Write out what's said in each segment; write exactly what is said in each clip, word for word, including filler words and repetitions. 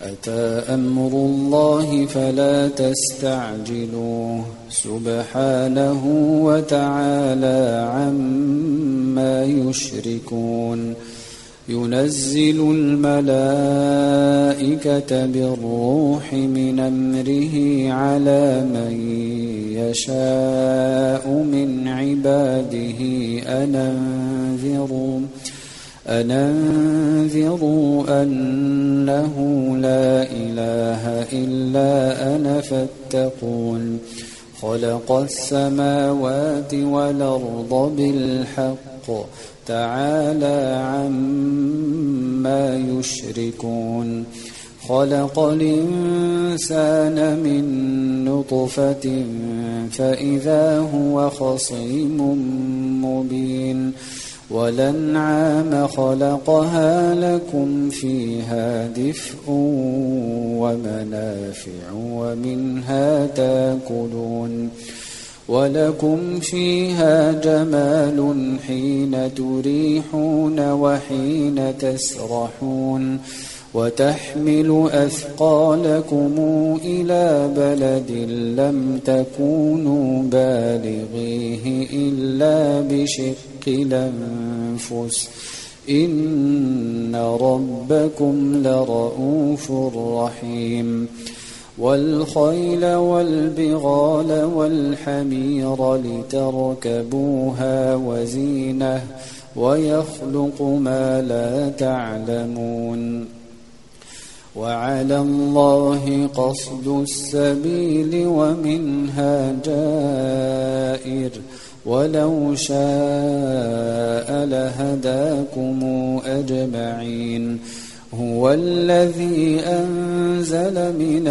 أتى أمر الله فلا تستعجلوه سبحانه وتعالى عما يشركون ينزل الملائكة بالروح من أمره على من يشاء من عباده أن أنذروا أن أنذروا أنه لا إله إلا أنا فاتقون خلق السماوات والأرض بالحق تعالى عما يشركون خلق الإنسان من نطفة فإذا هو خصيم مبين والأنعام خلقها لكم فيها دفء ومنافع ومنها تاكلون ولكم فيها جمال حين تريحون وحين تسرحون وتحمل أثقالكم إلى بلد لم تكونوا بالغيه إلا بشق الأنفس إن ربكم لرؤوف رحيم والخيل والبغال والحمير لتركبوها وزينة ويخلق ما لا تعلمون وعلى الله قصد السبيل ومنها جائر ولو شاء لهداكم أجمعين هو الذي أنزل من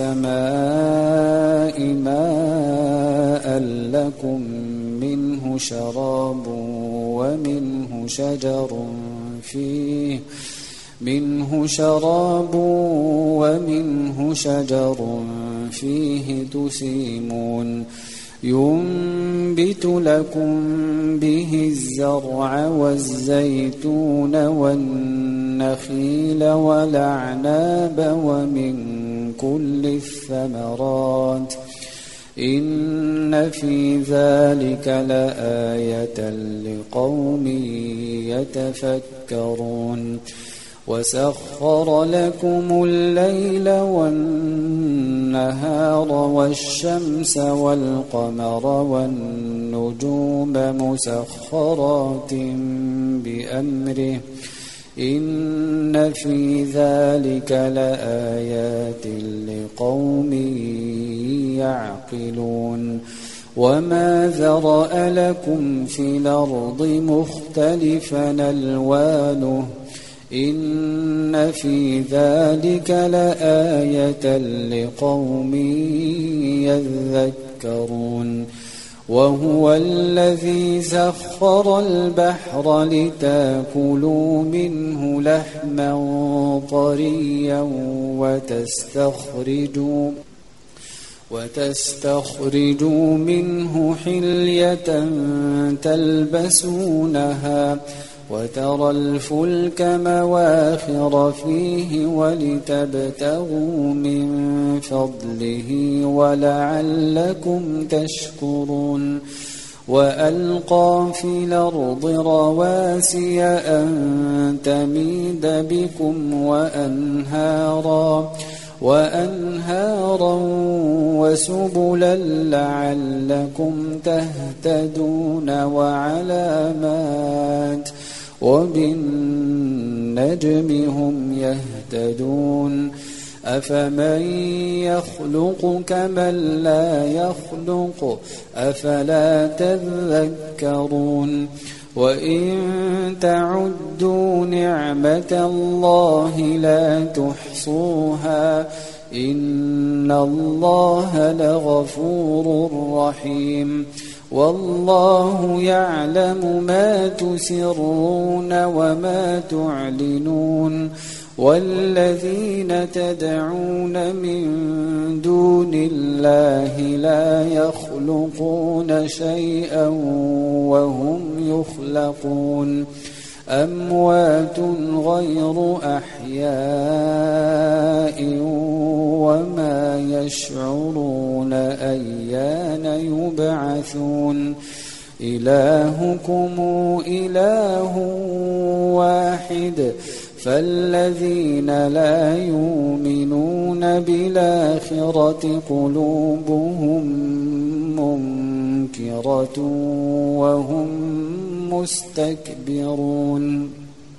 السماء ماء لكم منه شراب ومنه شجر فيه منه شراب ومنه شجر فيه تسيمون ينبت لكم به الزرع والزيتون والنخيل والأعناب ومن كل الثمرات إن في ذلك لآية لقوم يتفكرون وسخر لكم الليل والنهار والشمس والقمر والنجوم مسخرات بأمره إن في ذلك لآيات لقوم يعقلون وما ذرأ لكم في الأرض مختلفا ألوانه إن في ذلك لآية لقوم يذكرون وهو الذي سخر البحر لتاكلوا منه لحما طريا وتستخرجوا وتستخرجوا منه حلية تلبسونها وترى الفلك مواخر فيه ولتبتغوا من فضله ولعلكم تشكرون وألقى في الأرض رواسي أن تميد بكم وأنهارا وأنهارا وسبلا لعلكم تهتدون وعلامات وبالنجم هم يهتدون أفمن يخلق كمن لا يخلق أفلا تذكرون وإن تعدوا نعمة الله لا تحصوها إن الله لغفور رحيم والله يعلم ما تسرون وما تعلنون والذين تدعون من دون الله لا يخلقون شيئا وهم يخلقون أموات غير أحياء وما يشعرون أيان يبعثون إلهكم إله واحد فالذين لا يؤمنون بالآخرة قلوبهم منكرة وهم مستكبرون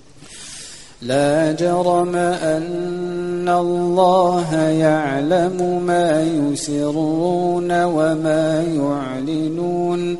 لا جرم أن الله يعلم ما يسرون وما يعلنون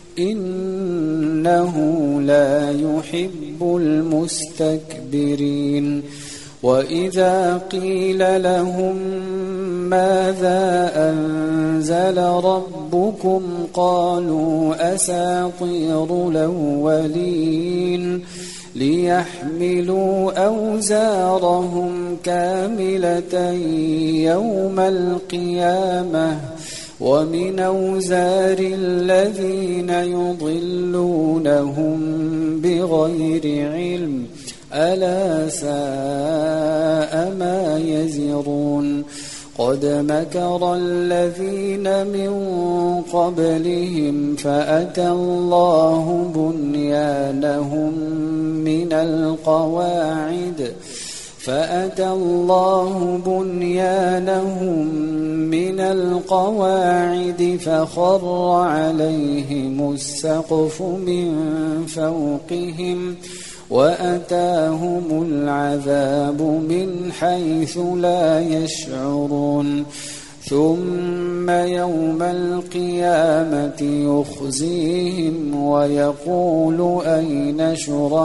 إنه لا يحب المستكبرين وإذا قيل لهم ماذا أنزل ربكم قالوا أساطير الأولين ليحملوا أوزارهم كاملة يوم القيامة ومن أوزار الذين يضلونهم بغير علم ألا ساء ما يزرون قد مكر الذين من قبلهم فأتى الله بنيانهم من القواعد فأتى الله بنيانهم من القواعد فخر عليهم السقف من فوقهم وأتاهم العذاب من حيث لا يشعرون ثم يوم القيامة يخزيهم ويقول أين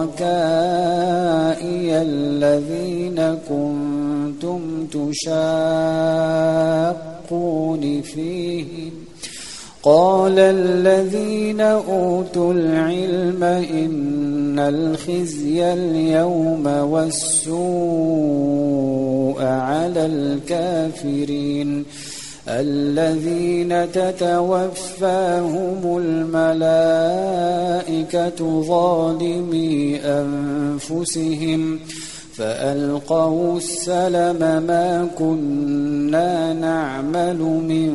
شركائي الذين كنتم تشاقون فيهم قال الذين أوتوا العلم إن الخزي اليوم والسوء على الكافرين الذين تتوفاهم الملائكة ظالمي أنفسهم فألقوا السلم ما كنا نعمل من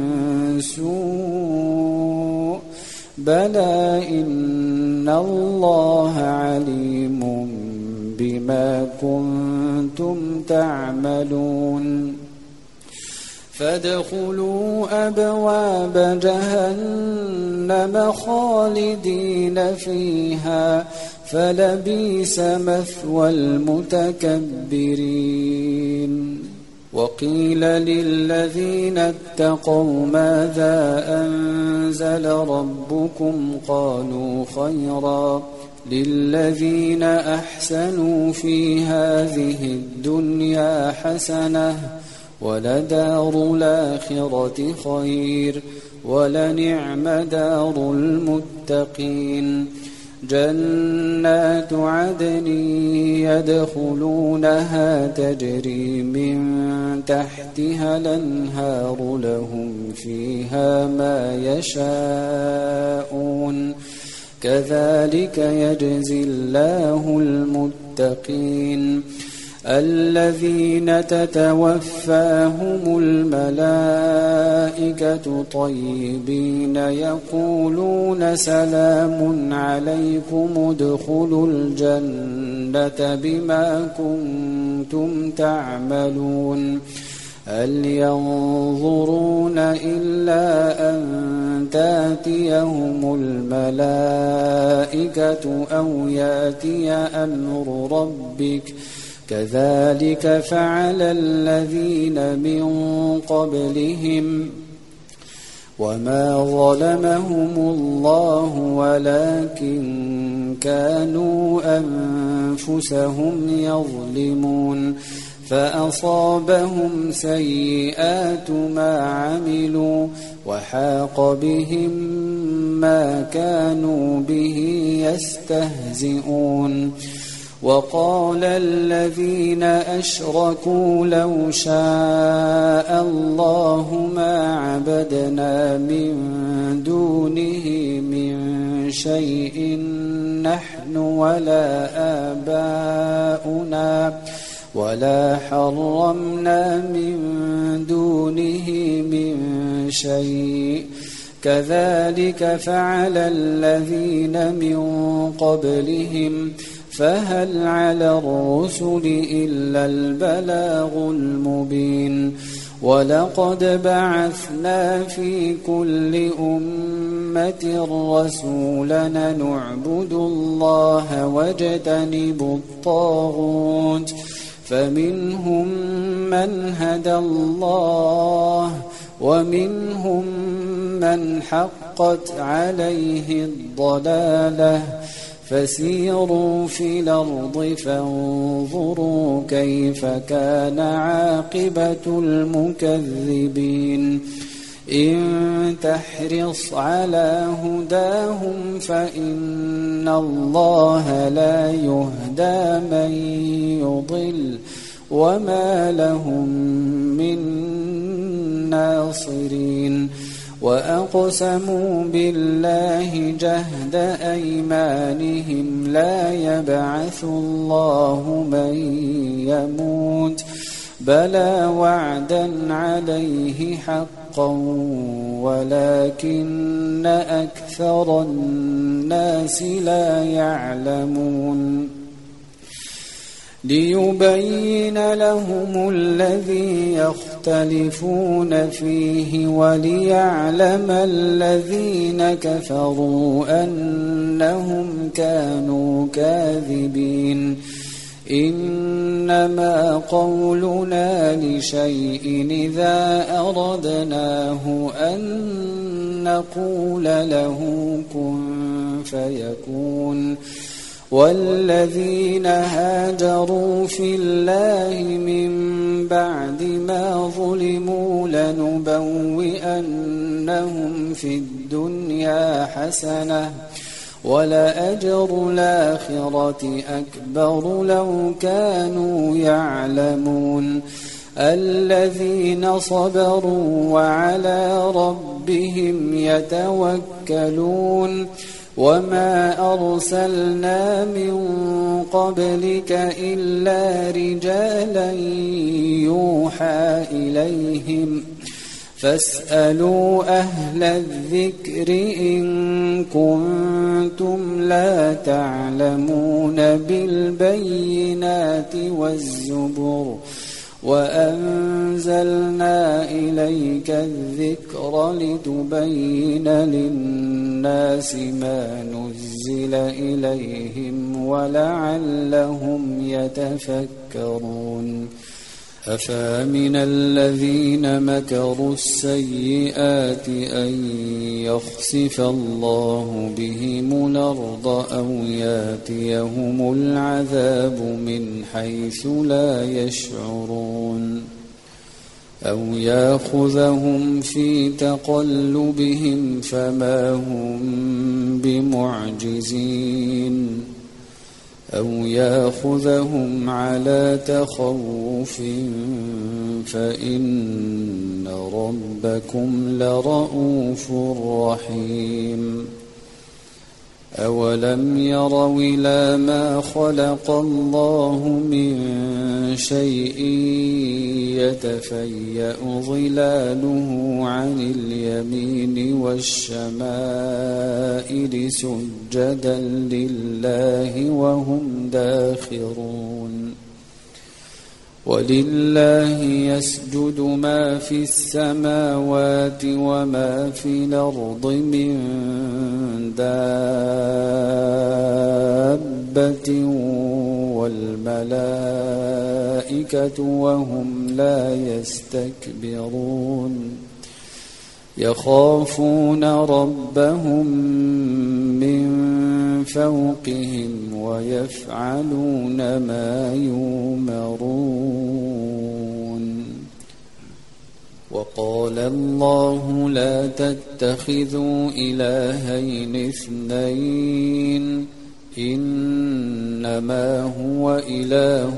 سوء بلى إن الله عليم بما كنتم تعملون فادخلوا أبواب جهنم خالدين فيها فلبئس مثوى المتكبرين وقيل للذين اتقوا ماذا أنزل ربكم قالوا خيرا للذين أحسنوا في هذه الدنيا حسنة ولدار الآخرة خير ولنعم دار المتقين جنات عدن يدخلونها تجري من تحتها الأنهار لهم فيها ما يشاءون كذلك يجزي الله المتقين الذين تتوفاهم الملائكة طيبين يقولون سلام عليكم ادخلوا الجنة بما كنتم تعملون هل ينظرون إلا أن تأتيهم الملائكة أو يأتي أمر ربك كذلك فعل الذين من قبلهم وما ظلمهم الله ولكن كانوا أنفسهم يظلمون فأصابهم سيئات ما عملوا وحاق بهم ما كانوا به يستهزئون وقال الذين أشركوا لو شاء الله ما عبدنا من دونه من شيء نحن ولا آباؤنا ولا حرمنا من دونه من شيء كذلك فعل الذين من قبلهم فهل على الرسل إلا البلاغ المبين ولقد بعثنا في كل أمة رسولا نعبد الله واجتنب الطاغوت فمنهم من هدى الله ومنهم من حقت عليه الضلالة فسيروا في الأرض فانظروا كيف كان عاقبة المكذبين إن تحرص على هداهم فإن الله لا يهدى من يضل وما لهم من ناصرين وأقسموا بالله جهد أيمانهم لا يبعث الله من يموت بلى وعدا عليه حقا ولكن أكثر الناس لا يعلمون ليبين لهم الذي يختلفون فيه وليعلم الذين كفروا أنهم كانوا كاذبين إنما قولنا لشيء إذا أردناه أن نقول له كن فيكون والذين هاجروا في الله من بعد ما ظلموا لنبوئنهم في الدنيا حسنة ولأجر الآخرة أكبر لو كانوا يعلمون الذين صبروا وعلى ربهم يتوكلون وما أرسلنا من قبلك إلا رجالا يوحى إليهم فاسألوا أهل الذكر إن كنتم لا تعلمون بالبينات والزبر وأنزلنا إليك الذكر لتبين للناس ما نزل إليهم ولعلهم يتفكرون أفامن الذين مكروا السيئات أن يخسف الله بهم الأرض أو ياتيهم العذاب من حيث لا يشعرون أو ياخذهم في تقلبهم فما هم بمعجزين أو ياخذهم على تخوف فإن ربكم لرءوف رحيم أولم يروا إلى ما خلق الله من شيء يتفيأ ظلاله عن اليمين والشمائل سجدا لله وهم داخرون ولله يسجد ما في السماوات وما في الأرض من دابة والملائكة وهم لا يستكبرون يخافون ربهم من فوقهم ويفعلون ما يؤمرون وقال الله لا تتخذوا إلهين اثنين إنما هو إله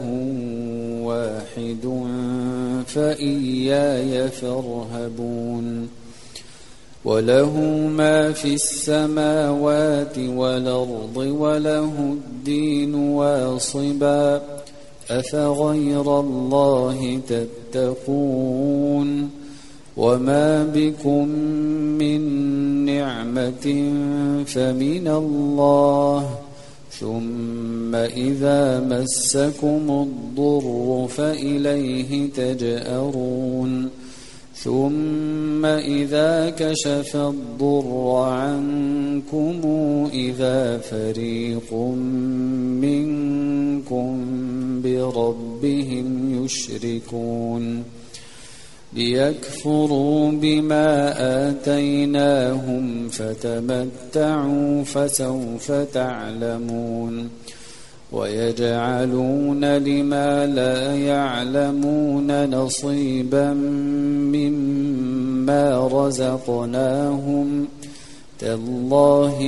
واحد فإياي فارهبون وله ما في السماوات والأرض وله الدين واصبا أفغير الله تتقون وما بكم من نعمة فمن الله ثم إذا مسكم الضر فإليه تجأرون ثم إذا كشف الضر عنكم إذا فريق منكم بربهم يشركون ليكفروا بما آتيناهم فتمتعوا فسوف تعلمون ويجعلون لما لا يعلمون نصيبا مما رزقناهم تالله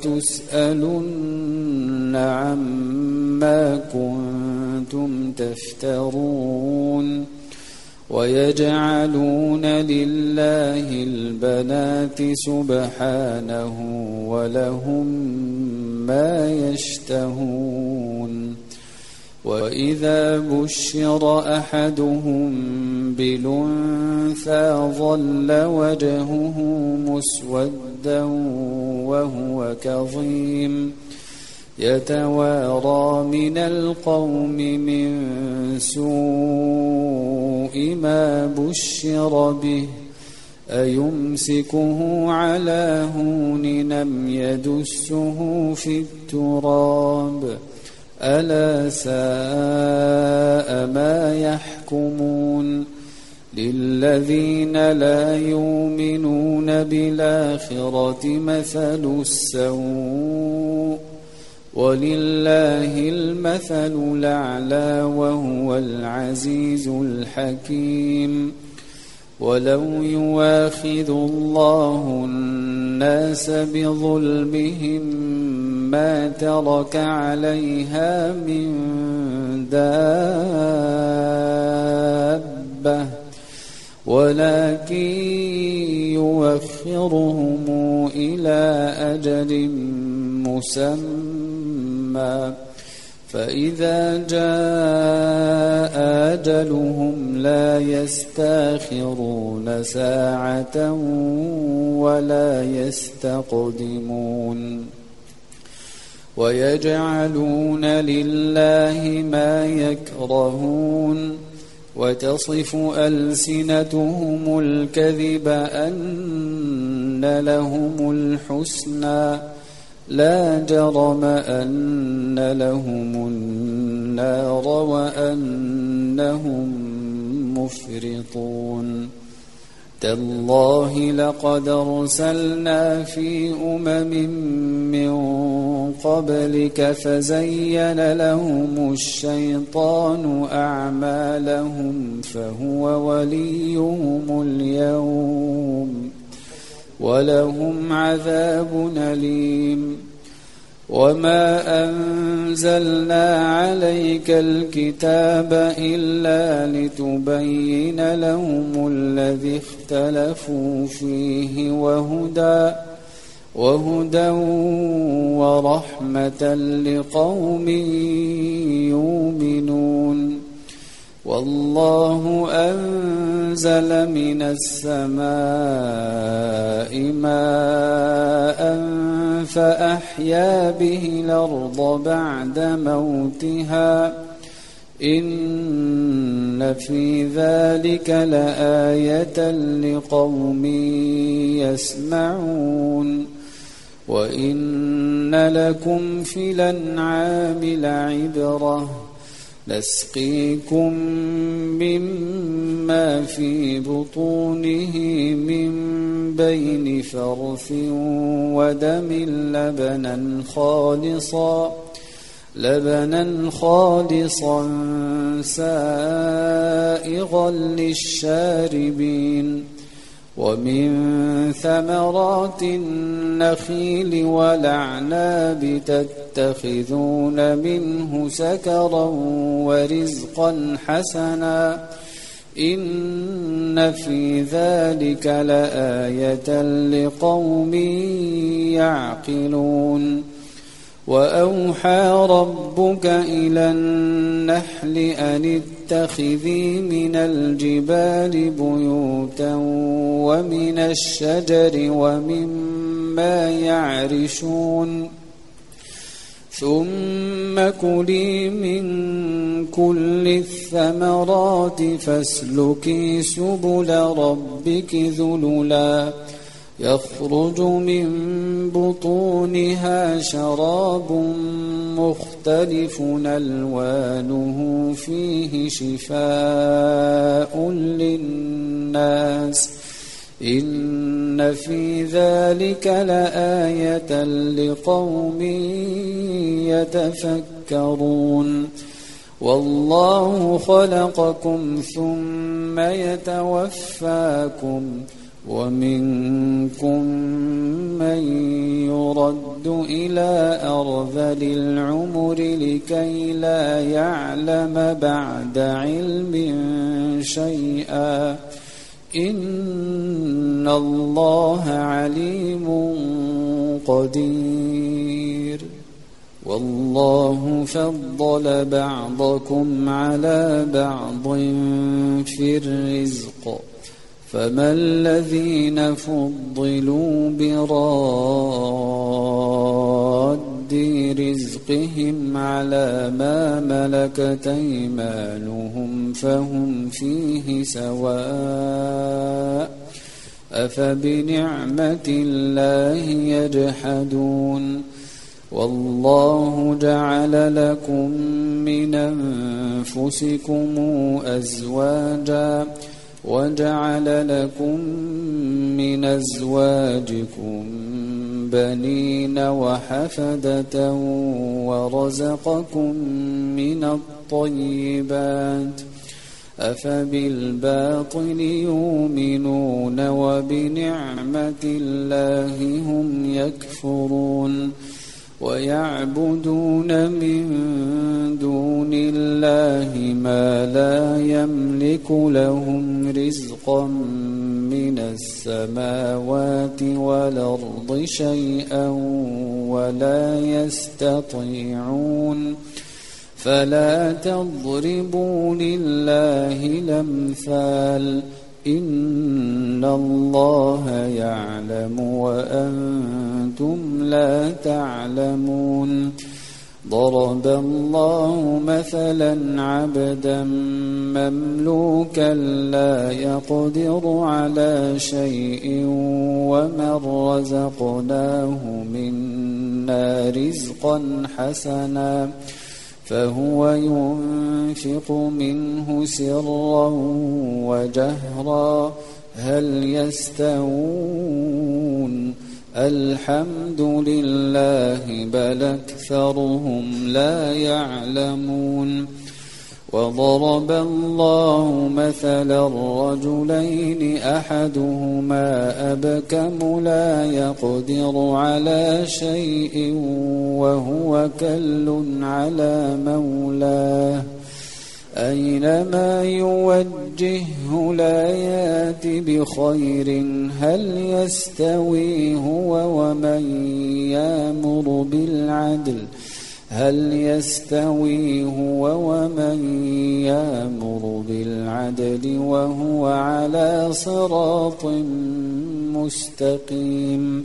لتسألن عما كنتم تفترون ويجعلون لله البنات سبحانه ولهم ما يشتهون وإذا بشر أحدهم بالأنثى ظل وجهه مسودا وهو كظيم يتوارى من القوم من سوء ما بشر به أيمسكه على هون أم يدسه في التراب ألا ساء ما يحكمون للذين لا يؤمنون بالآخرة مثل السوء ولله المثل الأعلى وهو العزيز الحكيم ولو يواخذ الله الناس بظلمهم ما ترك عليها من دابة ولكن يؤخرهم إلى أجل مسمى فإذا جاء أجلهم لا يستأخرون ساعة ولا يستقدمون ويجعلون لله ما يكرهون وتصف ألسنتهم الكذب أن لهم الحسنى لا جرم أن لهم النار وأنهم مفرطون تالله لقد أرسلنا في أمم من قبلك فزين لهم الشيطان أعمالهم فهو وليهم اليوم ولهم عذاب أليم وما أنزلنا عليك الكتاب إلا لتبين لهم الذي اختلفوا فيه وهدى وهدى ورحمة لقوم يؤمنون والله أنزل من السماء ماء فأحيا به الأرض بعد موتها إن في ذلك لآية لقوم يسمعون وإن لكم في الأنعام لعبرة نسقيكم مما في بطونه من بين فرث ودم لبنا خالصا لبنا خالصا سائغا للشاربين ومن ثمرات النخيل والأعناب تتخذون منه سكرا ورزقا حسنا إن في ذلك لآية لقوم يعقلون وأوحى ربك إلى النحل أن اتخذي من الجبال بيوتا ومن الشجر ومما يعرشون ثم كلي من كل الثمرات فاسلكي سبل ربك ذللا يخرج من بطونها شراب مختلف ألوانه فيه شفاء للناس إن في ذلك لآية لقوم يتفكرون والله خلقكم ثم يتوفاكم ومنكم من يرد إلى أرذل العمر لكي لا يعلم بعد علم شيئا إن الله عليم قدير والله فضل بعضكم على بعض في الرزق فما الذين فضلوا براد رزقهم على ما ملكت أيمانهم فهم فيه سواء أفبنعمة الله يجحدون والله جعل لكم من أنفسكم أزواجا وجعل لكم من أزواجكم بنين وحفدة ورزقكم من الطيبات أفبالباطل يؤمنون وبنعمة الله هم يكفرون ويعبدون من دون الله ما لا يملك لهم رزقا من السماوات والأرض شيئا ولا يستطيعون فلا تضربوا لله الأمثال إن الله يعلم وأنتم لا تعلمون ضرب الله مثلا عبدا مملوكا لا يقدر على شيء ومن رزقناه منا رزقا حسنا فهو ينفق منه سرا وجهرا هل يستوون الحمد لله بل أكثرهم لا يعلمون وضرب الله مثلا رجلين أحدهما أبكم لا يقدر على شيء وهو كل على مولاه أينما يوجهه لا يات بخير هل يستوي هو ومن يأمر بالعدل هل يستوي هو ومن يأمر بالعدل وهو على صراط مستقيم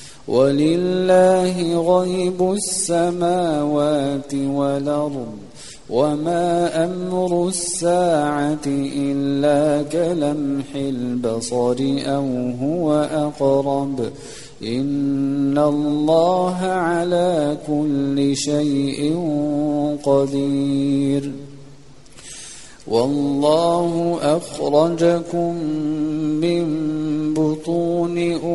ولله غيب السماوات والأرض وما أمر الساعة إلا كلمح البصر أو هو أقرب إن الله على كل شيء قدير والله أخرجكم من بطون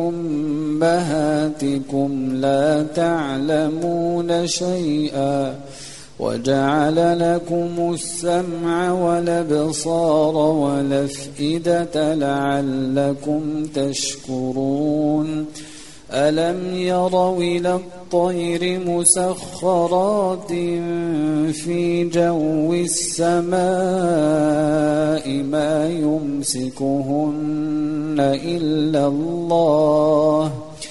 أمهاتكم لا تعلمون شيئا وجعل لكم السمع والأبصار والأفئدة لعلكم تشكرون ألم يروا إلى الطير مسخرات في جو السماء ما يمسكهن إلا الله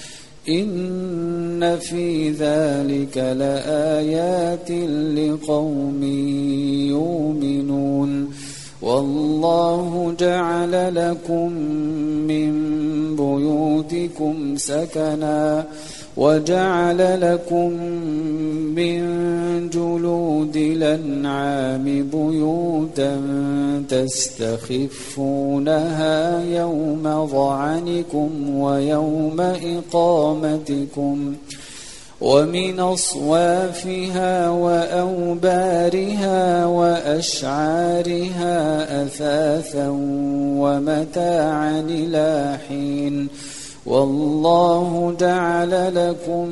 إن في ذلك لآيات لقوم يؤمنون والله جعل لكم من بيوتكم سكنا وجعل لكم من جلود الأنعام بيوتا تستخفونها يوم ظعنكم ويوم إقامتكم ومن أصوافها وأوبارها وأشعارها أثاثا ومتاعا إلى حين والله جعل لكم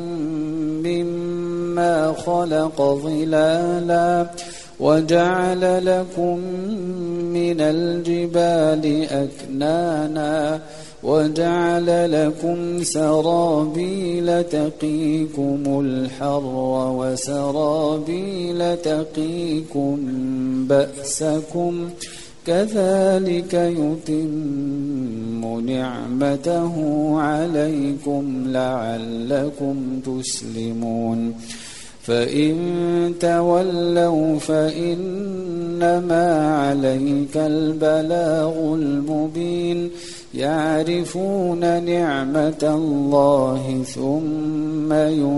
مما خلق ظلالا وجعل لكم من الجبال أكنانا وجعل لكم سرابيل تقيكم الحر وسرابيل تقيكم بأسكم كذلك يتم نعمته عليكم لعلكم تسلمون فإن تولوا فإنما عليك البلاغ المبين يعرفون نعمة الله ثم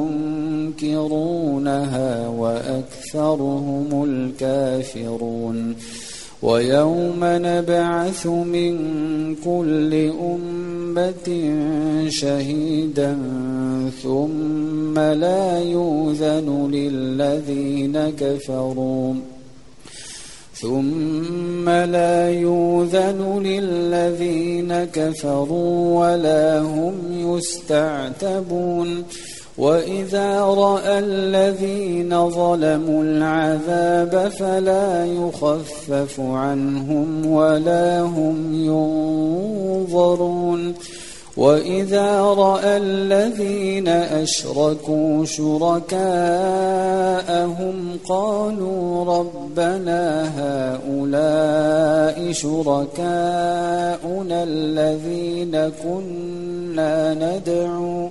ينكرونها وأكثرهم الكافرون ويوم نبعث من كل أمة شهيدا ثم لا يؤذن للذين كفروا ثم لا يؤذن للذين كفروا ولا هم يستعتبون وإذا رأى الذين ظلموا العذاب فلا يخفف عنهم ولا هم ينظرون وإذا رأى الذين أشركوا شركاءهم قالوا ربنا هؤلاء شركاؤنا الذين كنا ندعو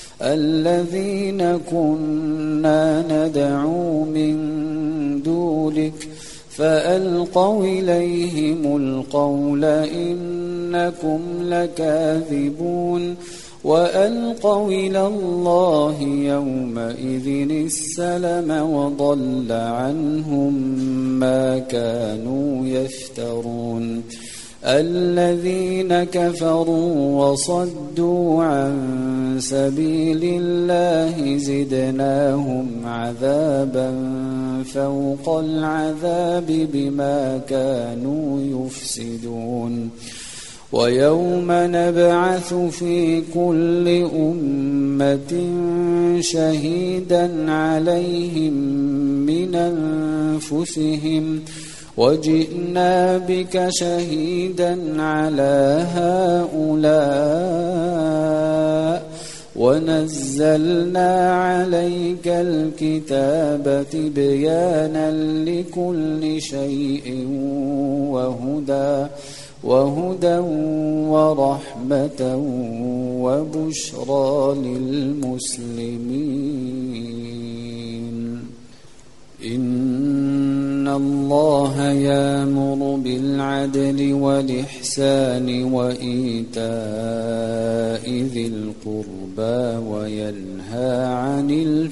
الذين كنا ندعو من دونك فألقوا إليهم القول إنكم لكاذبون وألقوا إلى الله يومئذ السلم وضل عنهم ما كانوا يفترون الذين كفروا وصدوا عن سبيل الله زدناهم عذابا فوق العذاب بما كانوا يفسدون ويوم نبعث في كل أمة شهيدا عليهم من أنفسهم وجئنا بك شهيدا على هؤلاء ونزلنا عليك الكتاب تبيانا لكل شيء وهدى وهدى ورحمة وبشرى للمسلمين إن الله يأمر بالعدل والإحسان وإيتاء ذي القربى وينهى عن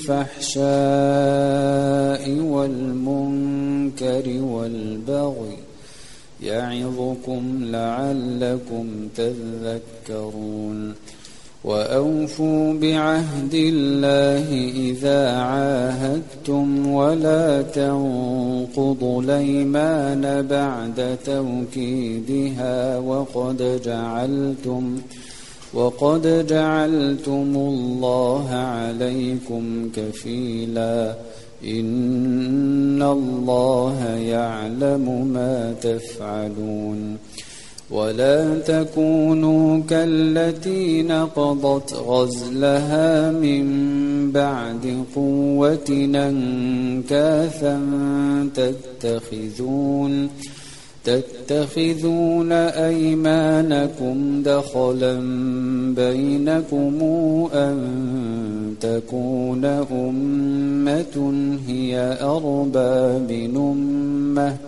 الفحشاء والمنكر والبغي يعظكم لعلكم تذكرون وأوفوا بعهد الله إذا عاهدتم ولا تنقضوا الأيمان بعد توكيدها وقد جعلتم وقد جعلتم الله عليكم كفيلا إن الله يعلم ما تفعلون ولا تكونوا كالتي نقضت غزلها من بعد قوة أنكاثا تتخذون تتخذون أيمانكم دخلا بينكم أن تكون أمة هي أربى من أمة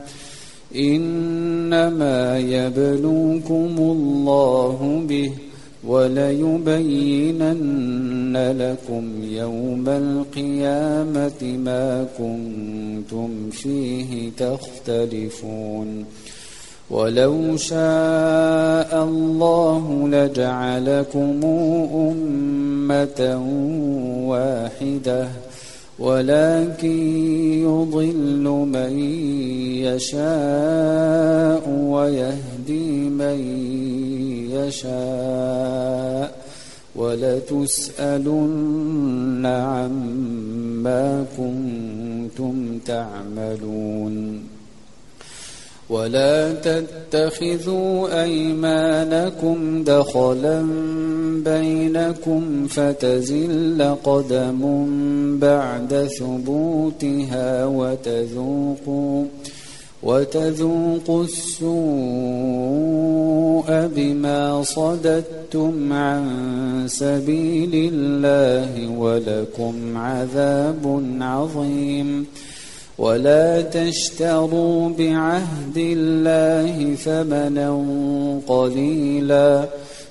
إنما يبلوكم الله به وليبينن لكم يوم القيامة ما كنتم فيه تختلفون ولو شاء الله لجعلكم أمة واحدة ولكن يضل من يشاء ويهدي من يشاء ولتسألن عما كنتم تعملون ولا تتخذوا أيمانكم دخلا بينكم فتزل قدم بعد ثبوتها وتذوقوا وتذوقوا السوء بما صددتم عن سبيل الله ولكم عذاب عظيم ولا تشتروا بعهد الله ثمنا قليلا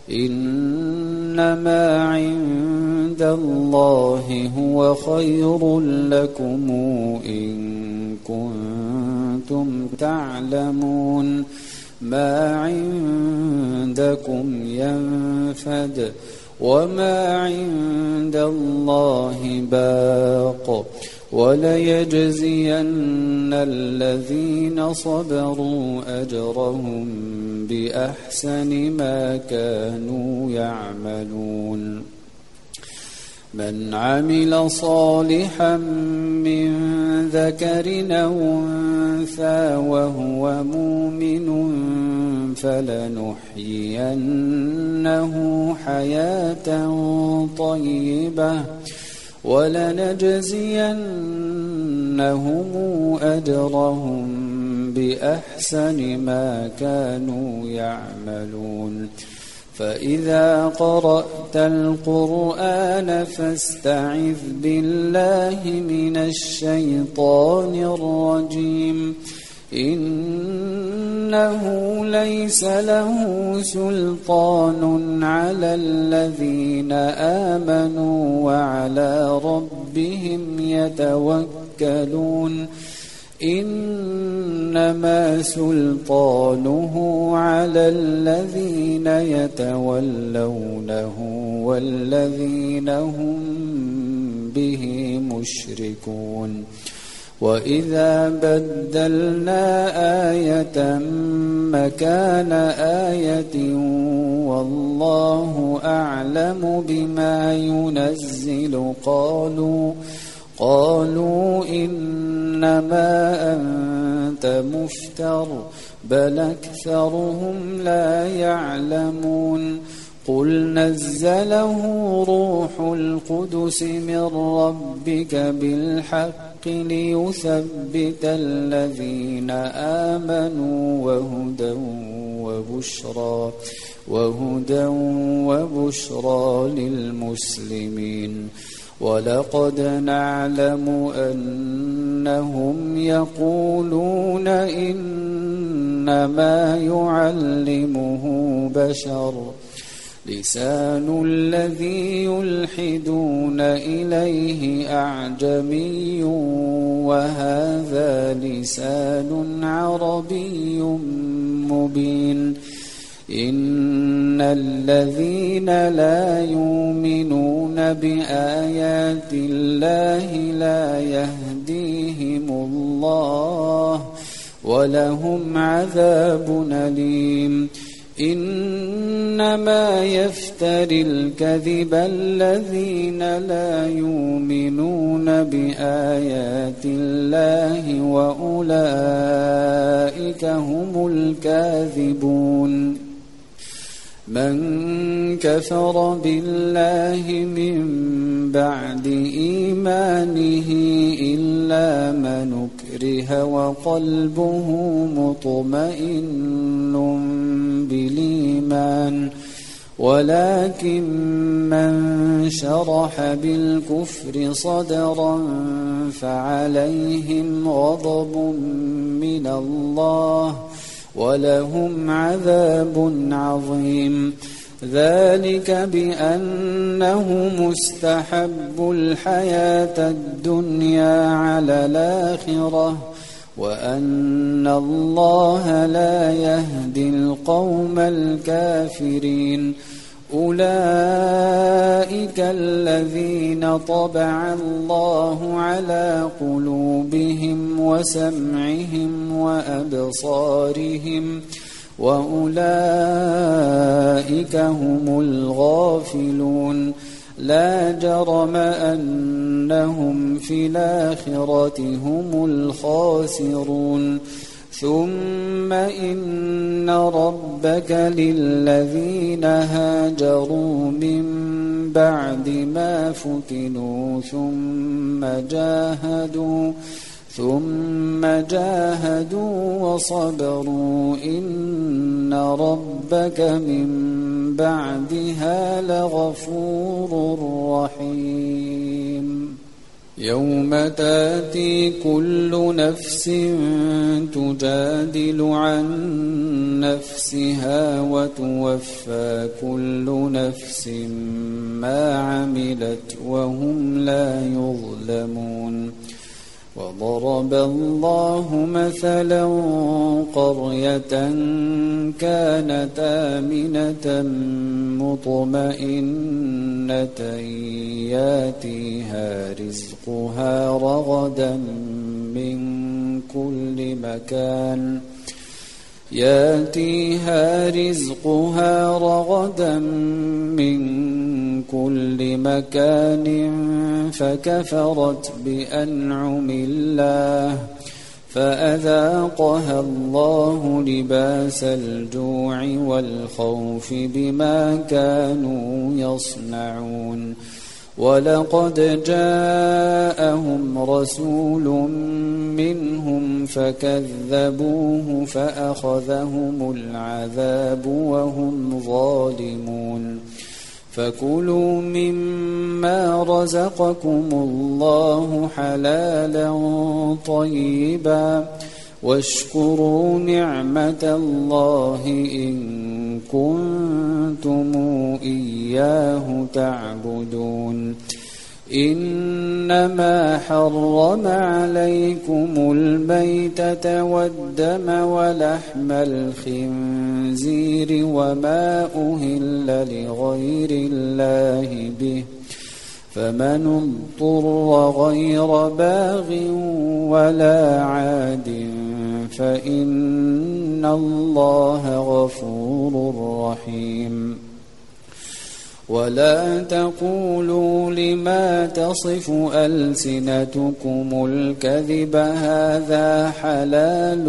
إنما عند الله هو خير لكم إن كنتم تعلمون ما عندكم ينفد وما عند الله باق وليجزين الذين صبروا أجرهم بأحسن ما كانوا يعملون من عمل صالحا من ذكر أو أنثى وهو مؤمن فلنحيينه حياة طيبة ولنجزينهم أجرهم بأحسن ما كانوا يعملون فإذا قرأت القرآن فاستعذ بالله من الشيطان الرجيم إنه ليس له سلطان على الذين آمنوا وعلى ربهم يتوكلون إنما سلطانه على الذين يتولونه والذين هم به مشركون وإذا بدلنا آية مكان آية والله أعلم بما ينزل قالوا قالوا إنما أنت مفتر بل أكثرهم لا يعلمون قل نزله روح القدس من ربك بالحق ليثبت الذين آمنوا وهدى وبشرى وهدى وبشرى للمسلمين ولقد نعلم أنهم يقولون إنما يعلمه بشر لسان الذي يلحدون إليه أعجمي وهذا لسان عربي مبين إن الذين لا يؤمنون بآيات الله لا يهديهم الله ولهم عذاب أليم إنما يفتري الكذب الذين لا يؤمنون بآيات الله وأولئك هم الكاذبون من كفر بالله من بعد إيمانه إلا من أكره وقلبه مطمئن بالإيمان ولكن من شرح بالكفر صدرا فعليهم غضب من الله ولهم عذاب عظيم ذلك بأنه مستحب الحياة الدنيا على الآخرة وأن الله لا يهدي القوم الكافرين أولئك الذين طبع الله على قلوبهم وسمعهم وأبصارهم وأولئك هم الغافلون لا جرم أنهم في الآخرة هم الخاسرون ثم إن ربك للذين هاجروا من بعد ما فتنوا ثم جاهدوا ثم جاهدوا وصبروا إن ربك من بعدها لغفور رحيم يوم تاتي كل نفس تجادل عن نفسها وتوفى كل نفس ما عملت وهم لا يظلمون وضرب الله مثلا قرية كانت آمنة مطمئنة ياتيها رزقها رغدا من كل مكان ياتيها رزقها رغدا من كل مكان فكفرت بأنعم الله فأذاقها الله لباس الجوع والخوف بما كانوا يصنعون ولقد جاءهم رسول منهم فكذبوه فأخذهم العذاب وهم ظالمون فكلوا مما رزقكم الله حلالا طيبا واشكروا نعمة الله إن كنتم إياه تعبدون إنما حرم عليكم الميتة والدم ولحم الخنزير وما أهل لغير الله به فمن اضطر غير باغ ولا عاد فإن الله غفور رحيم ولا تقولوا لما تصف ألسنتكم الكذب هذا حلال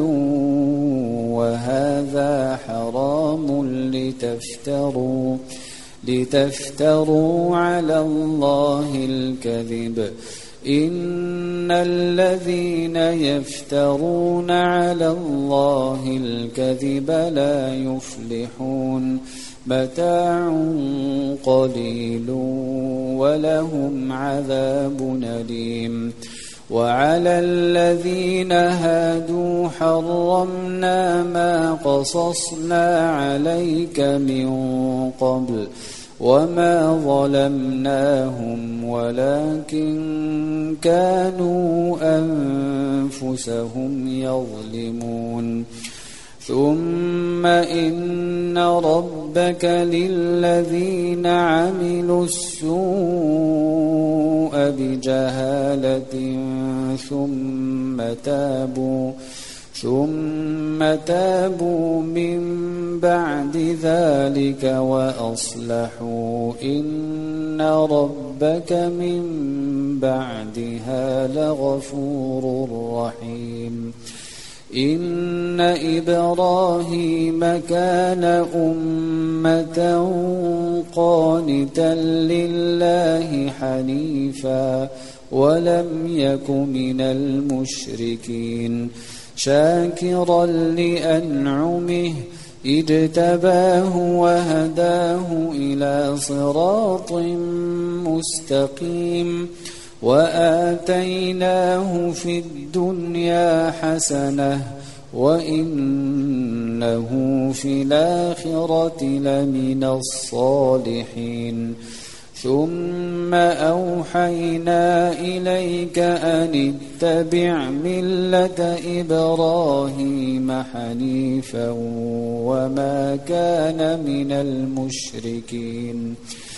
وهذا حرام لتفتروا لتفتروا على الله الكذب إن الذين يفترون على الله الكذب لا يفلحون متاع قليل ولهم عذاب أليم وعلى الذين هادوا حرمنا ما قصصنا عليك من قبل وما ظلمناهم ولكن كانوا أنفسهم يظلمون ثم إن ربك للذين عملوا السوء بجهالة ثم تابوا ثم تابوا من بعد ذلك وأصلحوا إن ربك من بعدها لغفور رحيم إن إبراهيم كان أمة قانتا لله حنيفا ولم يك من المشركين شاكرا لأنعمه اجتباه وهداه إلى صراط مستقيم وآتيناه في الدنيا حسنة وإنه في الآخرة لمن الصالحين ثم أوحينا إليك أن اتبع ملة إبراهيم حنيفا وما كان من المشركين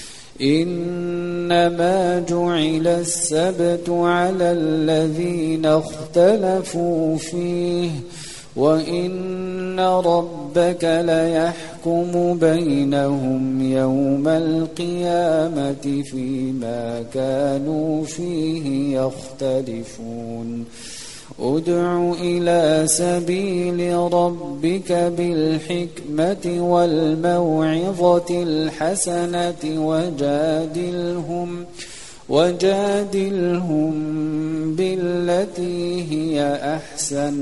إنما جعل السبت على الذين اختلفوا فيه وإن ربك ليحكم بينهم يوم القيامة فيما كانوا فيه يختلفون ادع إلى سبيل ربك بالحكمة والموعظة الحسنة وجادلهم وجادلهم بالتي هي أحسن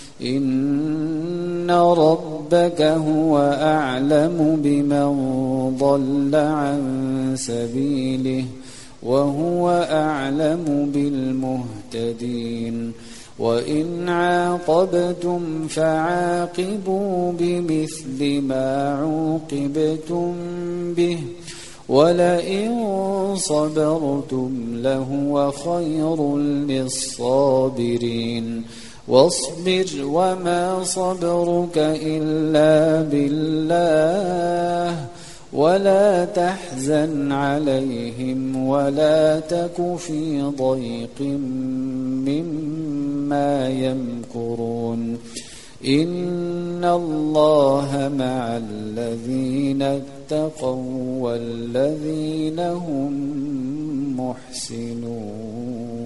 إن ربك هو أعلم بمن ضل عن سبيله وهو أعلم بالمهتدين وإن عاقبتم فعاقبوا بمثل ما عوقبتم به ولئن صبرتم لهو خير للصابرين واصبر وما صبرك إلا بالله ولا تحزن عليهم ولا تك في ضيق مما يمكرون إن الله مع الذين اتقوا والذين هم محسنون.